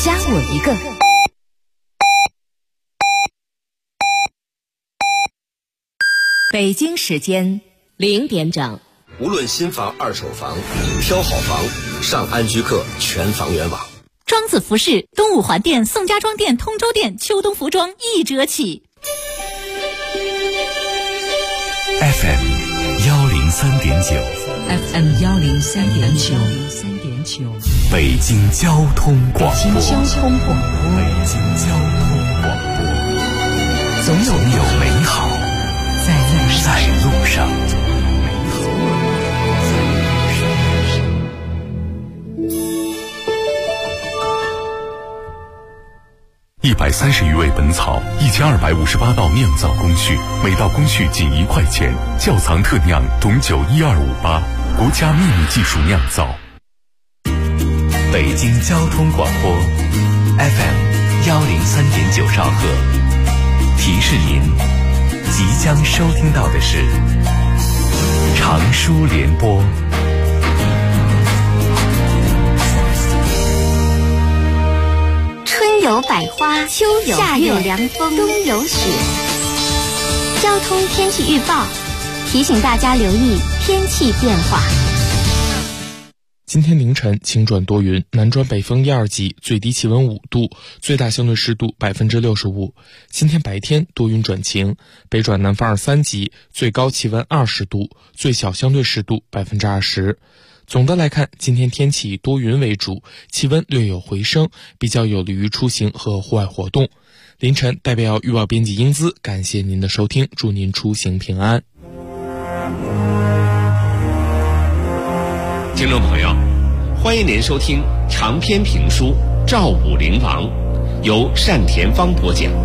加我一个。北京时间0点整。 无论新房、二手房，挑好房，上安居客全房源网。 庄子服饰、东五环店、宋家庄店、通州店秋冬服装1折起。 FM 103.9 FM 103.9 北京交通广播。 北京交通广播。总有美好在路上。130余味本草，1258道酿造工序，每道工序仅1块钱。窖藏特酿董酒12588，国家秘密技术酿造。北京交通广播 FM 103.9兆赫，提示您即将收听到的是长舒联播。 春有百花，秋有夏有凉风，冬有雪。交通天气预报提醒大家留意天气变化。 今天凌晨晴转多云，南转北风1、2级，最低气温5度，最大相对湿度65%。今天白天多云转晴，北转南风2、3级，最高气温20度，最小相对湿度20%。总的来看，今天天气以多云为主，气温略有回升，比较有利于出行和户外活动。凌晨代表预报编辑英姿，感谢您的收听，祝您出行平安。 听众朋友，欢迎您收听长篇评书《赵武灵王》，由单田芳播讲。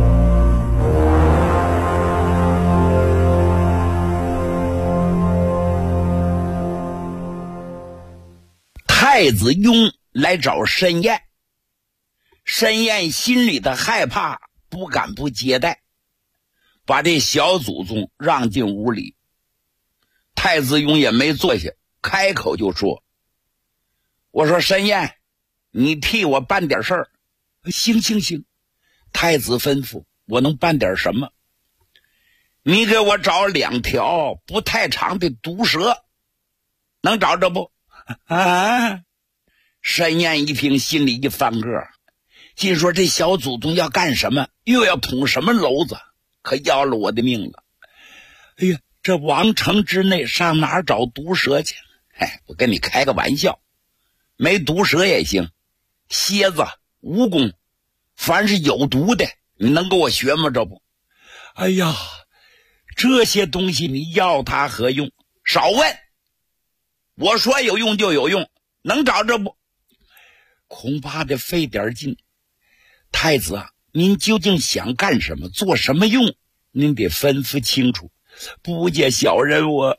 太子雍来找申燕，申燕心里的害怕，不敢不接待，把这小祖宗让进屋里。太子雍也没坐下，开口就说：“我说申燕，你替我办点事儿。”行。太子吩咐，我能办点什么？你给我找2条不太长的毒蛇，能找着不？啊！申燕一听，心里一翻个，心说这小祖宗要干什么？又要捅什么娄子？可要了我的命了！哎呀，这王城之内上哪儿找毒蛇去？我跟你开个玩笑，没毒蛇也行，蝎子、蜈蚣，凡是有毒的，你能给我学吗？这不，哎呀，这些东西你要它何用？少问，我说有用就有用，能找着不？恐怕得费点劲。太子啊，您究竟想干什么，做什么用？您得吩咐清楚。不介小人我，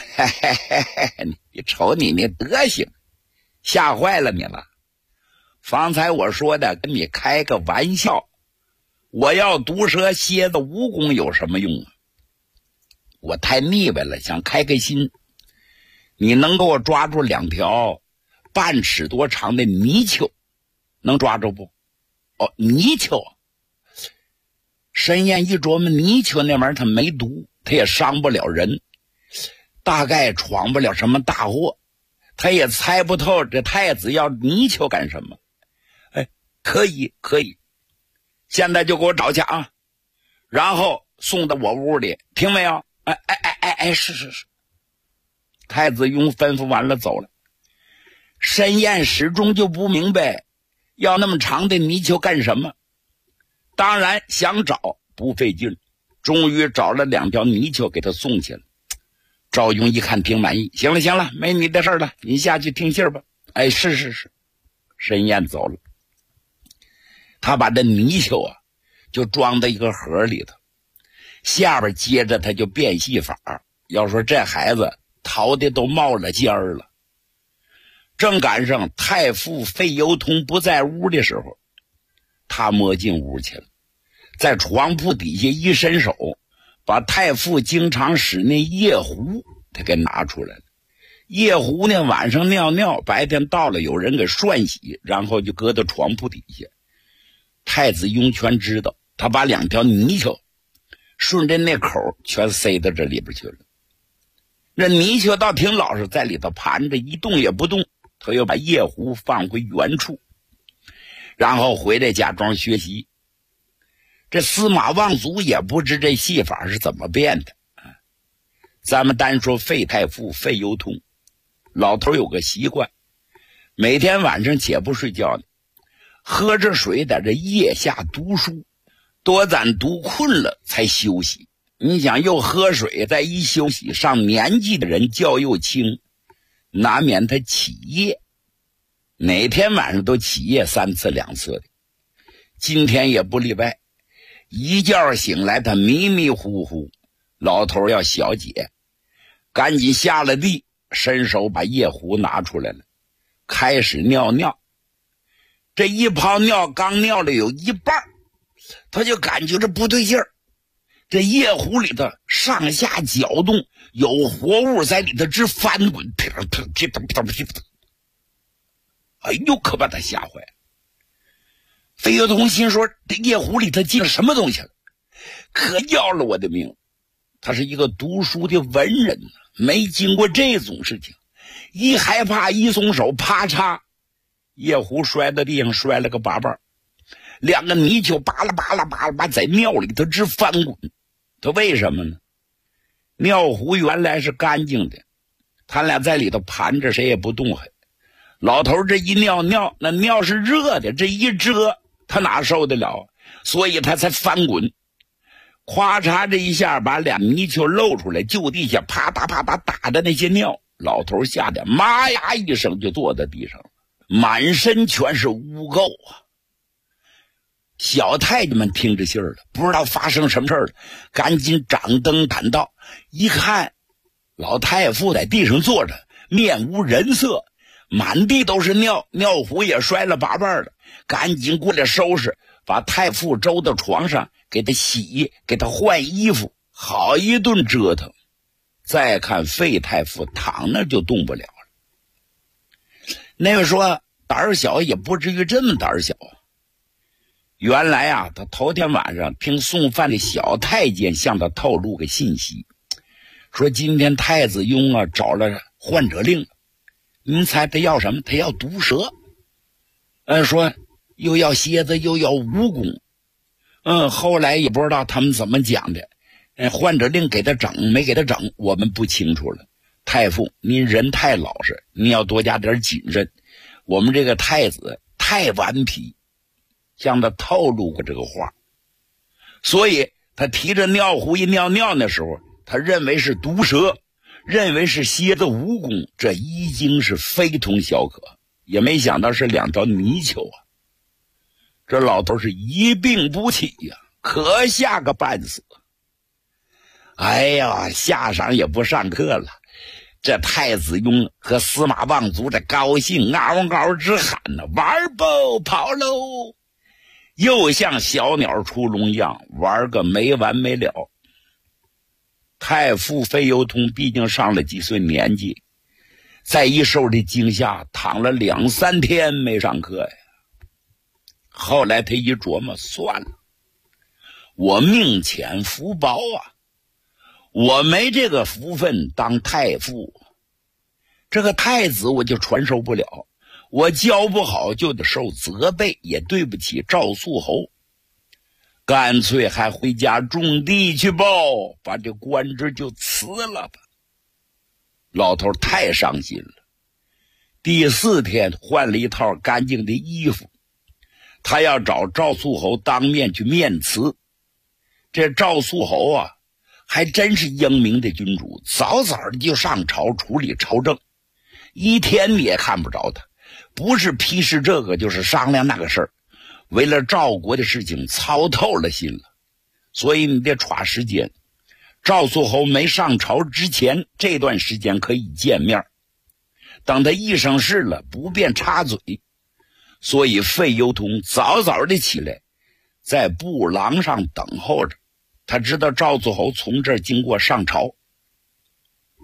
你瞅你那德行，吓坏了你了。方才我说的跟你开个玩笑，我要毒蛇、蝎子、蜈蚣有什么用啊？我太腻歪了，想开个心。你能给我抓住2条半尺多长的泥鳅，能抓住不？哦，泥鳅。申燕一琢磨，泥鳅那玩意儿它没毒，它也伤不了人，大概闯不了什么大祸，他也猜不透这太子要泥鳅干什么。可以，现在就给我找去啊，然后送到我屋里，听没有？是。太子雍吩咐完了走了。申燕始终就不明白要那么长的泥鳅干什么，当然想找不费劲，终于找了2条泥鳅给他送去了。赵雍一看挺满意，行了，没你的事了，你下去听信吧。是。申燕走了，他把这泥鳅啊就装在一个盒里头，下边接着他就变戏法。要说这孩子逃的都冒了尖儿了。正赶上太傅费由通不在屋的时候，他摸进屋去了，在床铺底下一伸手，把太傅经常使那夜壶他给拿出来了。 夜壶呢晚上尿尿，白天到了有人给涮洗，然后就搁到床铺底下。太子雍全知道，他把2条泥鳅顺着那口全塞到这里边去了。这泥鳅倒挺老实，在里头盘着一动也不动。他又把夜壶放回原处，然后回来假装学习。这司马望族也不知这戏法是怎么变的。咱们单说费太傅费攸通，老头有个习惯，每天晚上且不睡觉呢，喝着水在这腋下读书，多攒读困了才休息。你想又喝水再一休息，上年纪的人觉又轻，难免他起夜，哪天晚上都起夜3次2次的，今天也不例外。一觉醒来他迷迷糊糊，老头要小解，赶紧下了地，伸手把夜壶拿出来了，开始尿尿。这一泡尿刚尿了有一半，他就感觉这不对劲儿，这夜壶里头上下搅动，有活物在里头直翻滚，哎呦，可把他吓坏了。费攸通心说，这夜壶里头进了什么东西了，可要了我的命。他是一个读书的文人，没经过这种事情，一害怕一松手，啪嚓，夜壶摔到地上，摔了个八瓣，2个泥鳅巴拉巴拉巴拉巴在尿里头直翻滚。他为什么呢？尿壶原来是干净的，他俩在里头盘着，谁也不动弹。老头这一尿尿，那尿是热的，这一遮他哪受得了，所以他才翻滚。咵嚓这一下把2泥鳅露出来，就地下啪嗒啪嗒打的那些尿，老头吓得妈呀一声就坐在地上了，满身全是污垢啊。小太监们听着信儿了，不知道发生什么事儿了，赶紧掌灯赶到，一看老太傅在地上坐着，面无人色，满地都是尿，尿壶也摔了八瓣了，赶紧过来收拾，把太傅周到床上，给他洗，给他换衣服，好一顿折腾。再看费太傅躺那就动不了了。那个说胆儿小也不至于这么胆儿小啊。原来啊，他头天晚上听送饭的小太监向他透露个信息，说今天太子雍啊找了换者令，您猜他要什么？他要毒蛇。说又要蝎子又要蜈蚣。后来也不知道他们怎么讲的，换者令给他整没给他整我们不清楚了。太傅您人太老实，您要多加点谨慎，我们这个太子太顽皮，向他透露过这个话。所以他提着尿壶一尿尿的时候，他认为是毒蛇，认为是蝎子蜈蚣，这已经是非同小可，也没想到是2条泥鳅啊。这老头是一病不起呀，可吓个半死。哎呀，下场也不上课了，这太子雍和司马望族这高兴嗷嗷直喊呢，玩不跑喽，又像小鸟出笼一样玩个没完没了。太傅费攸通毕竟上了几岁年纪，再一受这惊吓，躺了2、3天没上课呀。后来他一琢磨，算了，我命浅福薄啊，我没这个福分当太傅，这个太子我就传授不了，我教不好就得受责备，也对不起赵肃侯，干脆还回家种地去吧，把这官职就辞了吧。老头太伤心了。第4天换了一套干净的衣服，他要找赵肃侯当面去面辞。这赵肃侯啊还真是英明的君主，早早的就上朝处理朝政，一天你也看不着他，不是批示这个就是商量那个事儿，为了赵国的事情操透了心了。所以你得抓时间，赵肃侯没上朝之前这段时间可以见面，等他一生事了不便插嘴。所以费攸通早早的起来，在布廊上等候着，他知道赵肃侯从这儿经过上朝。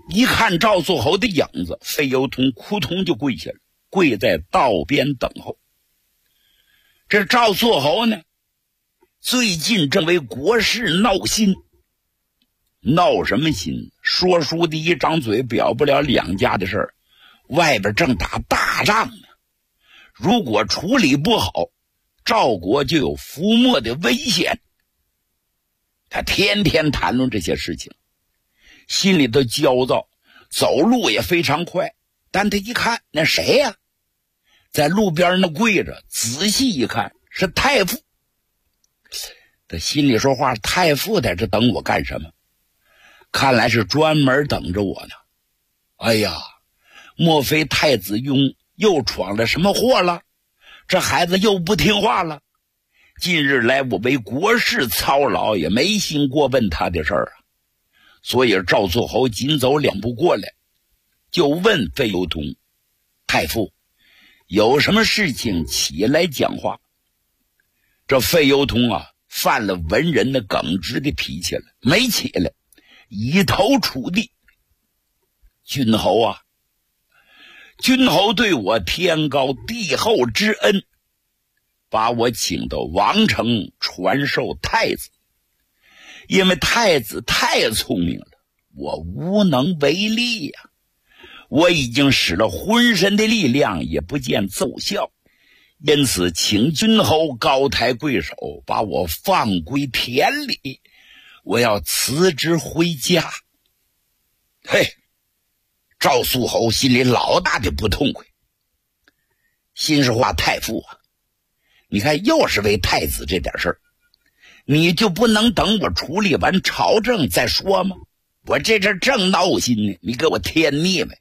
一看赵素侯的影子，费有通扑通就跪下了，跪在道边等候。这赵素侯呢，最近正为国事闹心。闹什么心？说书的一张嘴表不了两家的事儿，外边正打大仗呢。如果处理不好，赵国就有覆没的危险。他天天谈论这些事情，心里头焦躁，走路也非常快。但他一看，那谁呀？在路边那跪着，仔细一看是太傅。他心里说话，太傅在这等我干什么？看来是专门等着我呢。哎呀，莫非太子雍又闯了什么祸了？这孩子又不听话了。近日来我为国事操劳，也没心过问他的事儿啊。所以赵素侯紧走两步过来，就问费有通：太傅，有什么事情起来讲话？这费有通啊，犯了文人的耿直的脾气了，没起来，以头触地。君侯啊，君侯对我天高地厚之恩，把我请到王城传授太子。因为太子太聪明了，我无能为力呀。我已经使了浑身的力量，也不见奏效，因此请君侯高抬贵手，把我放归田里，我要辞职回家。嘿，赵素侯心里老大的不痛快，心是话，太傅啊，你看又是为太子这点事儿，你就不能等我处理完朝政再说吗？我这阵正闹心呢，你给我添腻歪。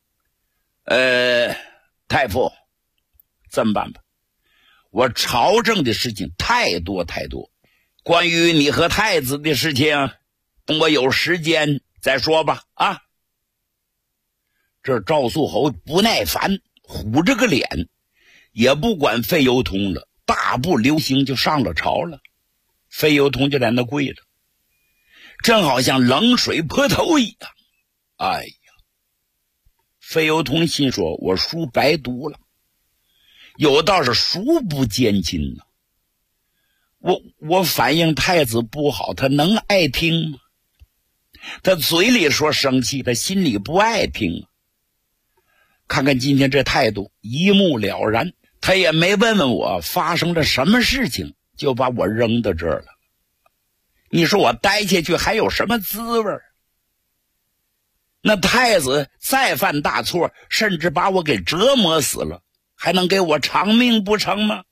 太傅，这么办吧，我朝政的事情太多太多，关于你和太子的事情，等我有时间再说吧。啊！这赵素侯不耐烦，虎着个脸，也不管费有通了，大步流星就上了朝了。费有通就在那跪着，正好像冷水泼头一样。哎呀，费有通心说，我书白读了，有道是书不见亲呢。我反映太子不好，他能爱听吗？他嘴里说生气，他心里不爱听啊。看看今天这态度，一目了然。他也没问问我发生了什么事情，就把我扔到这儿了。你说我待下去还有什么滋味？那太子再犯大错，甚至把我给折磨死了，还能给我偿命不成吗？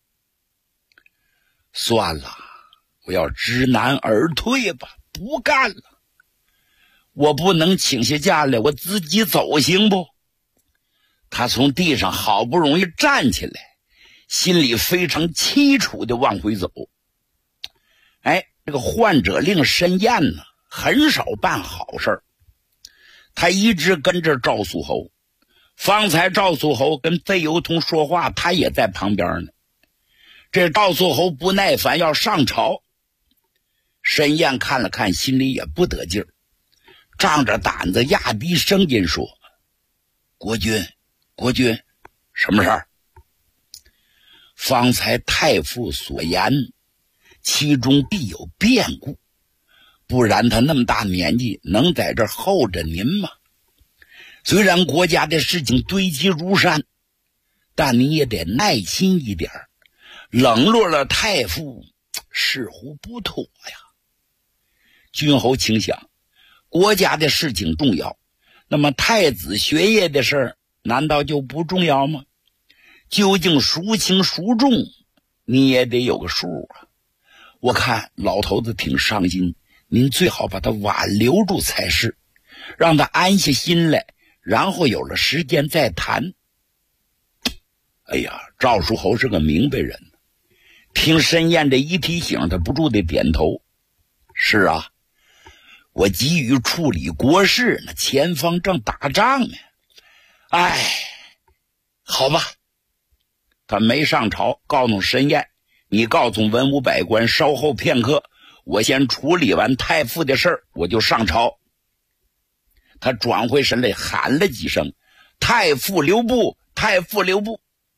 算了，我要知难而退吧，不干了。我不能请下假来，我自己走行不？他从地上好不容易站起来，心里非常凄楚地往回走。哎，这个患者令申燕呢，很少办好事儿，他一直跟着赵素侯。方才赵素侯跟费有通说话，他也在旁边呢。这赵素侯不耐烦要上朝，申燕看了看，心里也不得劲儿，仗着胆子压低声音说：国君，什么事儿？方才太傅所言，其中必有变故，不然他那么大年纪能在这候着您吗？虽然国家的事情堆积如山，但你也得耐心一点，冷落了太傅似乎不妥呀。君侯请想，国家的事情重要，那么太子学业的事儿难道就不重要吗？究竟孰轻孰重，你也得有个数啊。我看老头子挺伤心，您最好把他挽留住才是，让他安下心来，然后有了时间再谈。哎呀，赵叔侯是个明白人，听申燕这一提醒，他不住地点头。是啊，我急于处理国事，那前方正打仗呢。哎，好吧。他没上朝，告诉申燕，你告诉文武百官稍后片刻，我先处理完太傅的事儿，我就上朝。 他转回身来喊了几声：“太傅留步，太傅留步。”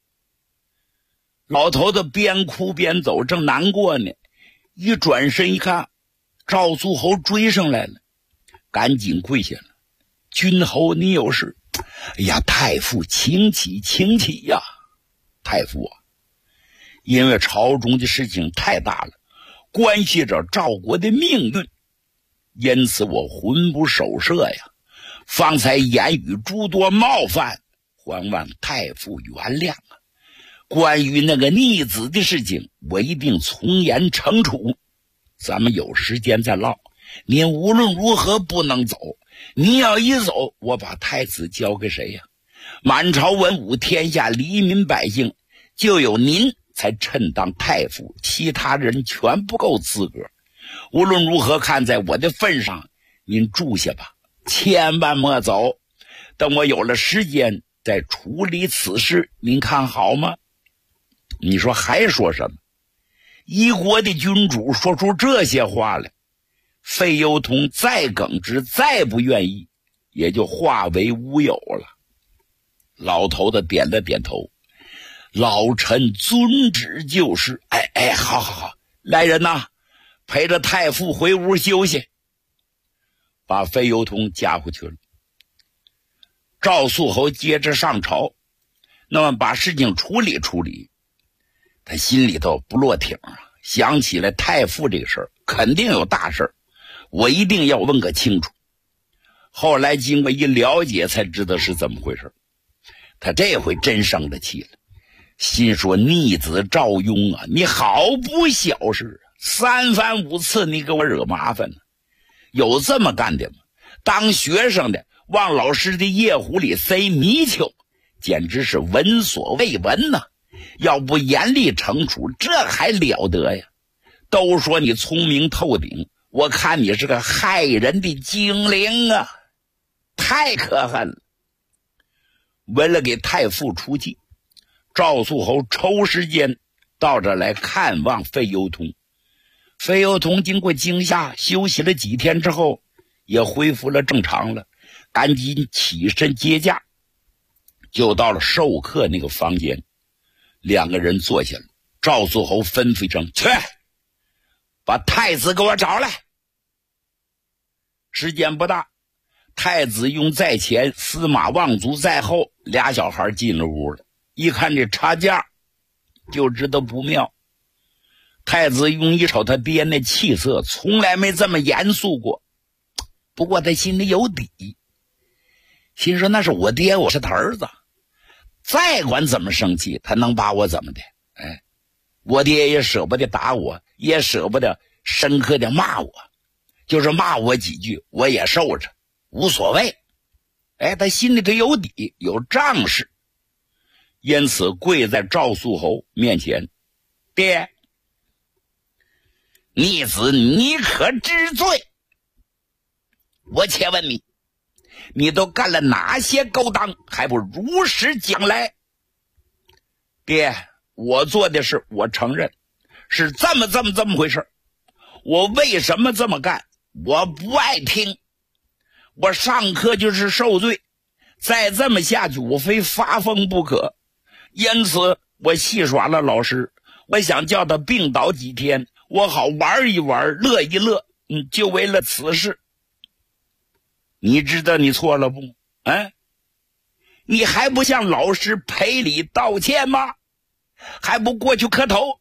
老头子边哭边走，正难过呢，一转身一看，赵肃侯追上来了，赶紧跪下了：“君侯你有事？”“哎呀，太傅请起，请起呀！太傅啊，因为朝中的事情太大了，关系着赵国的命运，因此我魂不守舍呀，方才言语诸多冒犯，还望太傅原谅啊。关于那个逆子的事情，我一定从严惩处。咱们有时间再唠，您无论如何不能走，您要一走，我把太子交给谁呀？满朝文武天下黎民百姓，就有您才称当太傅，其他人全不够资格。无论如何，看在我的份上，您住下吧，千万莫走。等我有了时间再处理此事，您看好吗？”你说还说什么？一国的君主说出这些话来，费攸通再耿直再不愿意，也就化为乌有了。老头子点了点头：“老臣遵旨就是。”好，来人呐，陪着太傅回屋休息。把费攸通夹回去了。赵肃侯接着上朝，那么把事情处理处理。他心里头不落挺啊，想起来太傅这个事儿肯定有大事儿，我一定要问个清楚。后来经过一了解，才知道是怎么回事。他这回真生了气了，心说：“逆子赵雍啊，你好不小事，三番五次你给我惹麻烦呢，有这么干的吗？当学生的往老师的夜壶里塞泥鳅，简直是闻所未闻呐！要不严厉惩处，这还了得呀？都说你聪明透顶，我看你是个害人的精灵啊，太可恨了。”为了给太傅出气，赵肃侯抽时间到这来看望费攸通。费攸通经过惊吓，休息了几天之后，也恢复了正常了，赶紧起身接驾，就到了授课那个房间。两个人坐下了，赵肃侯吩咐一声：“去，把太子给我找来。”时间不大，太子雍在前，司马望族在后，俩小孩进了屋了。一看这插架，就知道不妙。太子雍一瞅他爹那气色，从来没这么严肃过。不过他心里有底，心说那是我爹，我是他儿子，再管怎么生气，他能把我怎么的？我爹也舍不得打我，也舍不得深刻的骂我，就是骂我几句，我也受着，无所谓。他心里头有底，有仗势，因此跪在赵肃侯面前：“爹，逆子你可知罪？我且问你，你都干了哪些勾当，还不如实讲来？”“爹，我做的事我承认，是这么回事。我为什么这么干，我不爱听。我上课就是受罪，再这么下去，我非发疯不可。因此我戏耍了老师，我想叫他病倒几天，我好玩一玩，乐一乐，就为了此事。你知道你错了不？你还不向老师赔礼道歉吗？还不过去磕头？”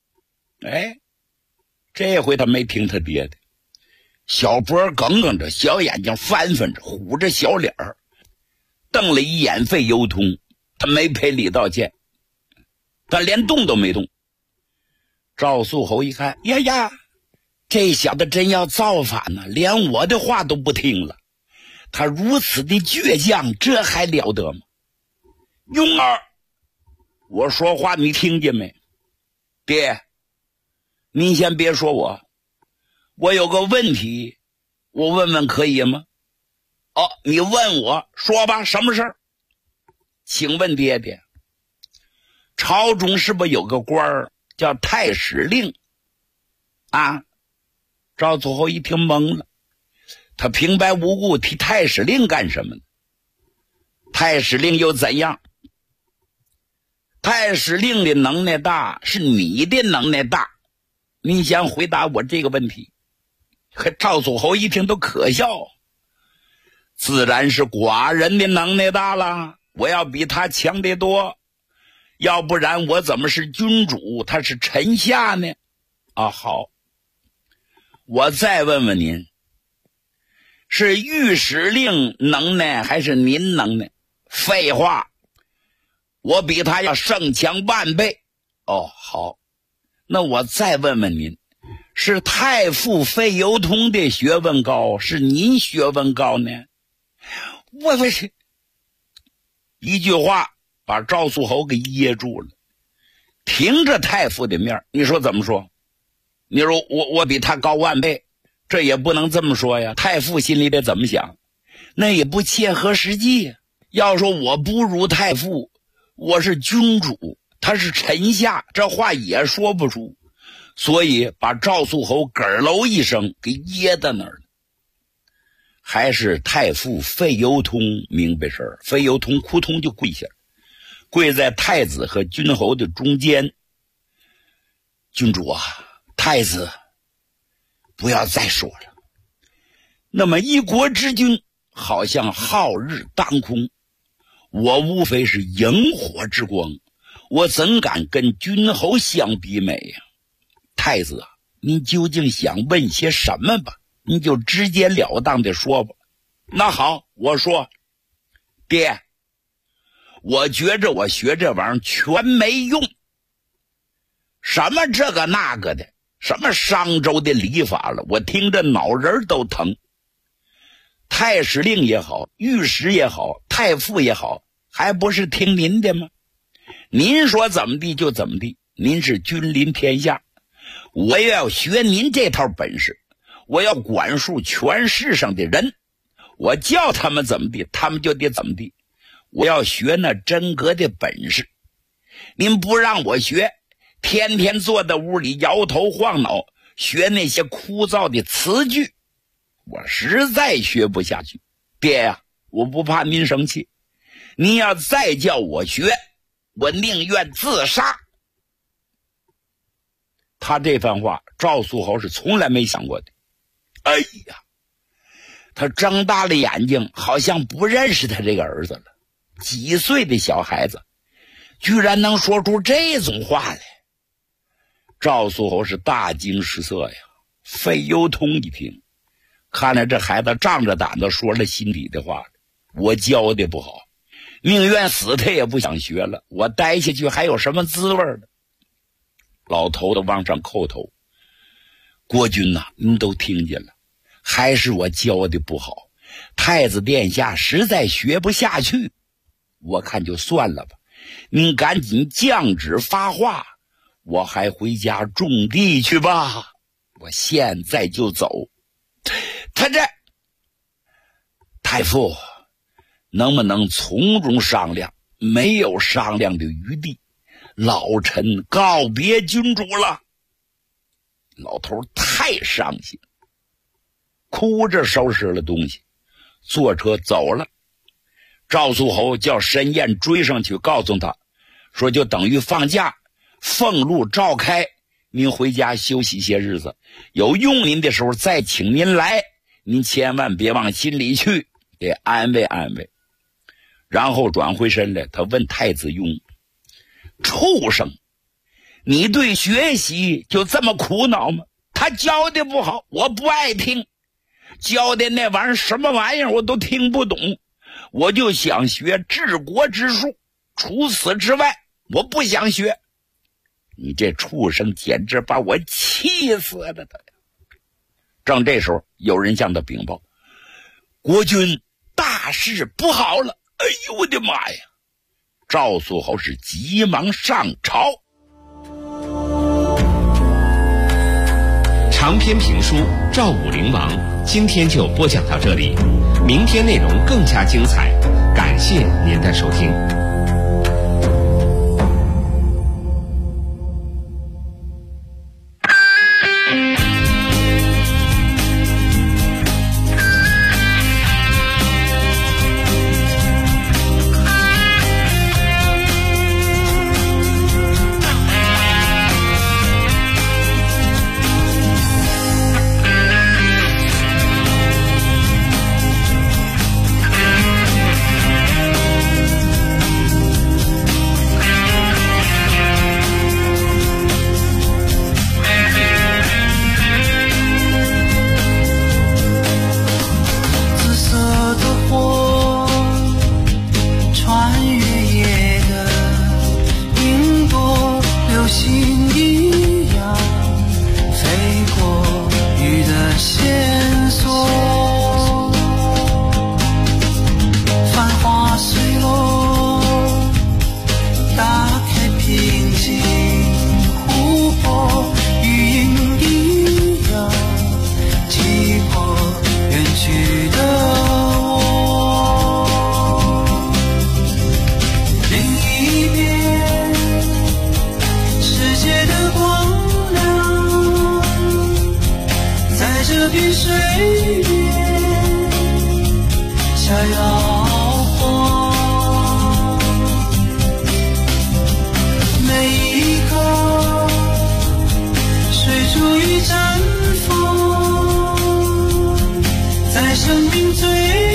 这回他没听他爹的，小脖梗梗着，小眼睛翻翻着，虎着小脸儿，瞪了一眼费攸通。他没赔礼道歉，他连动都没动。赵肃侯一看，呀，这小子真要造反呢，连我的话都不听了。他如此的倔强，这还了得吗？雍儿，我说话你听见没？爹，您先别说我有个问题，我问问可以吗？你问我，说吧，什么事儿？请问爹爹，朝中是不是有个官儿叫太史令？赵肃侯一听懵了， 他平白无故提太史令干什么呢？太史令又怎样？太史令的能耐大，是你的能耐大。你想回答我这个问题？赵祖侯一听都可笑，自然是寡人的能耐大了，我要比他强得多，要不然我怎么是君主，他是臣下呢？啊，好，我再问问您，是御史令能耐还是您能耐？废话，我比他要胜强万倍。哦，好，那我再问问您，是太傅费由通的学问高，是您学问高呢？我一句话把赵肃侯给噎住了，停着太傅的面，你说怎么说？你说我比他高万倍，这也不能这么说呀。太傅心里得怎么想？那也不切合实际呀。要说我不如太傅，我是君主，他是臣下，这话也说不出，所以把赵肃侯咯喽一声给噎在那儿了。还是太傅费由通明白事儿，费由通扑通就跪下，跪在太子和君侯的中间。君主啊，太子不要再说了，那么一国之君好像皓日当空，我无非是萤火之光，我怎敢跟君侯相比美呀？太子啊，您究竟想问些什么吧？您就直截了当的说吧。那好，我说，爹，我觉着我学这玩意儿全没用，什么这个那个的，什么商周的礼法了，我听着脑仁都疼。太史令也好，御史也好，太傅也好，还不是听您的吗？您说怎么地就怎么地，您是君临天下，我也要学您这套本事，我要管束全世上的人，我叫他们怎么地，他们就得怎么地，我要学那真格的本事。您不让我学，天天坐在屋里摇头晃脑，学那些枯燥的词句，我实在学不下去。爹呀，我不怕您生气，您要再叫我学，我宁愿自杀。他这番话赵肃侯是从来没想过的。哎呀，他睁大了眼睛，好像不认识他这个儿子了。几岁的小孩子居然能说出这种话来。赵肃侯是大惊失色呀。费由通一听，看来这孩子仗着胆子说了心底的话，我教的不好，宁愿死他也不想学了，我待下去还有什么滋味呢？老头子往上叩头，国君呐，您都听见了，还是我教的不好，太子殿下实在学不下去，我看就算了吧，您赶紧降旨发话，我还回家种地去吧，我现在就走。他这太傅能不能从容商量？没有商量的余地，老臣告别君主了。老头太伤心，哭着收拾了东西，坐车走了。赵肃侯叫申燕追上去，告诉他说就等于放假，俸禄照开，您回家休息些日子，有用您的时候再请您来，您千万别往心里去，得安慰安慰。然后转回身来，他问太子雍，畜生，你对学习就这么苦恼吗？他教的不好，我不爱听，教的那玩意儿什么玩意儿我都听不懂，我就想学治国之术，除此之外我不想学。你这畜生简直把我气死了。正这时候有人向他禀报，国君大事不好了。哎呦我的妈呀！赵肃侯是急忙上朝。 长篇评书《赵武灵王》今天就播讲到这里，明天内容更加精彩，感谢您的收听。 岁月逍遥晃，每一刻水珠与绽放，在生命最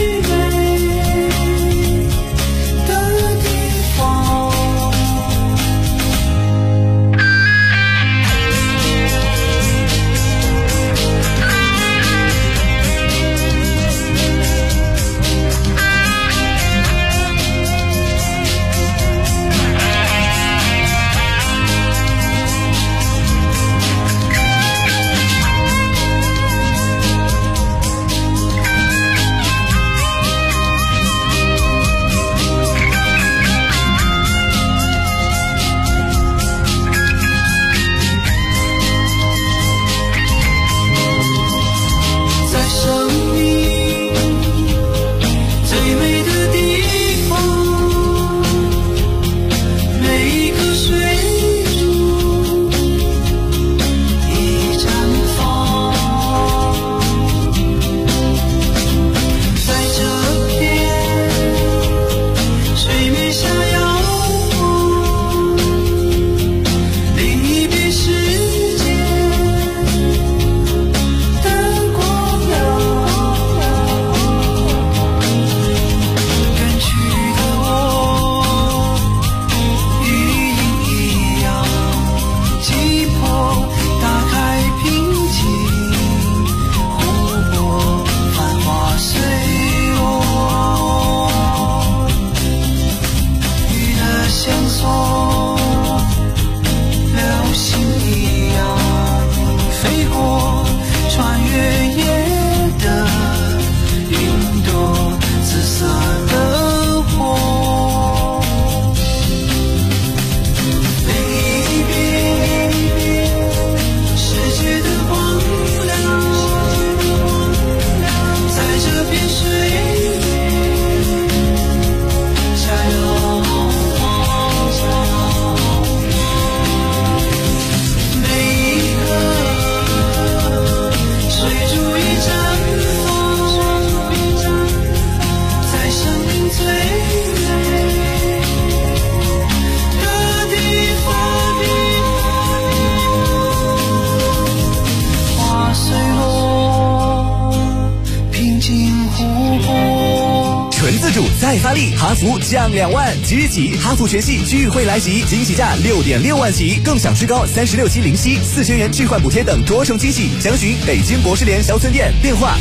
再发力，哈弗降2万，即日起哈弗全系聚会来袭，惊喜价6.6万起，更享最高36期零息，4000元置换补贴等多重惊喜。详询北京博士联销村店，电话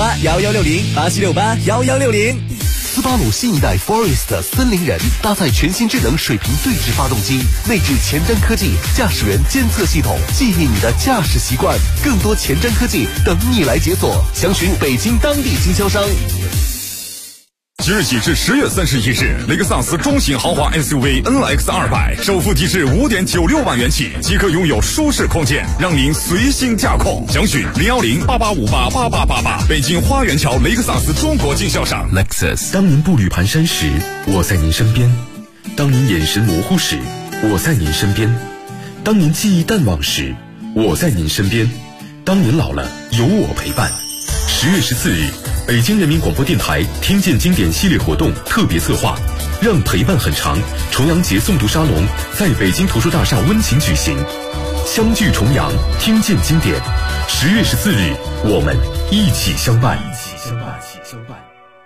87681160，87681160。 斯巴鲁新一代 Forest 森林人搭载全新智能水平对置发动机，内置前瞻科技驾驶员监测系统，记忆你的驾驶习惯，更多前瞻科技等你来解锁。详询北京当地经销商。 即日起至10月31日，雷克萨斯中型豪华 SUV NX200首付提至5.96万元起，即可拥有舒适空间，让您随心驾控。详询01088588888，北京花园桥雷克萨斯中国经销商。 Lexus， 当您步履蹒跚时，我在您身边；当您眼神模糊时，我在您身边；当您记忆淡忘时，我在您身边；当您老了，有我陪伴。10月14日。北京人民广播电台听见经典系列活动特别策划，让陪伴很长重阳节诵读沙龙在北京图书大厦温情举行，相聚重阳，听见经典。10月14日，我们一起相伴。